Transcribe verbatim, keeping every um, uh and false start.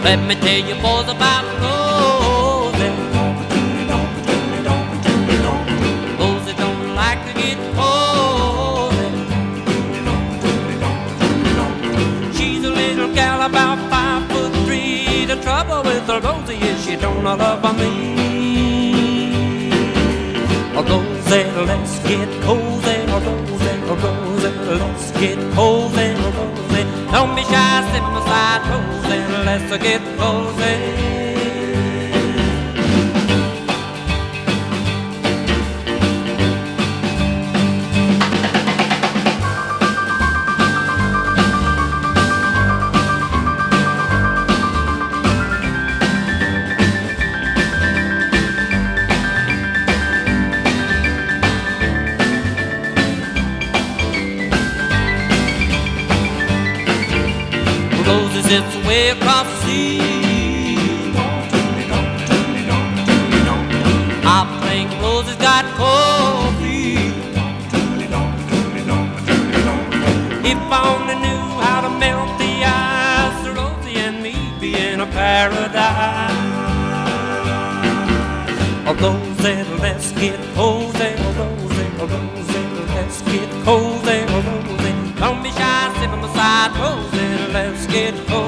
Let me tell you boys about Rosie. Rosie don't like to get cozy. She's a little gal about five foot three. The trouble with her Rosie is she don't love me. Rosie, let's get cozy. Rosie, Rosie, let's get cozy. Rosie, don't be shy, sit beside Rosie. Let's get cozy. Rosie sits way across the sea. I think Rosie's got cold feet. If I only knew how to melt the ice, Rosie and me be in a paradise. Oh, Rosie, let's get cozy. Oh, Rosie, oh, Rosie, let's get cozy. Oh, Rosie, don't be shy, sitting beside Rosie. Let's get cozy.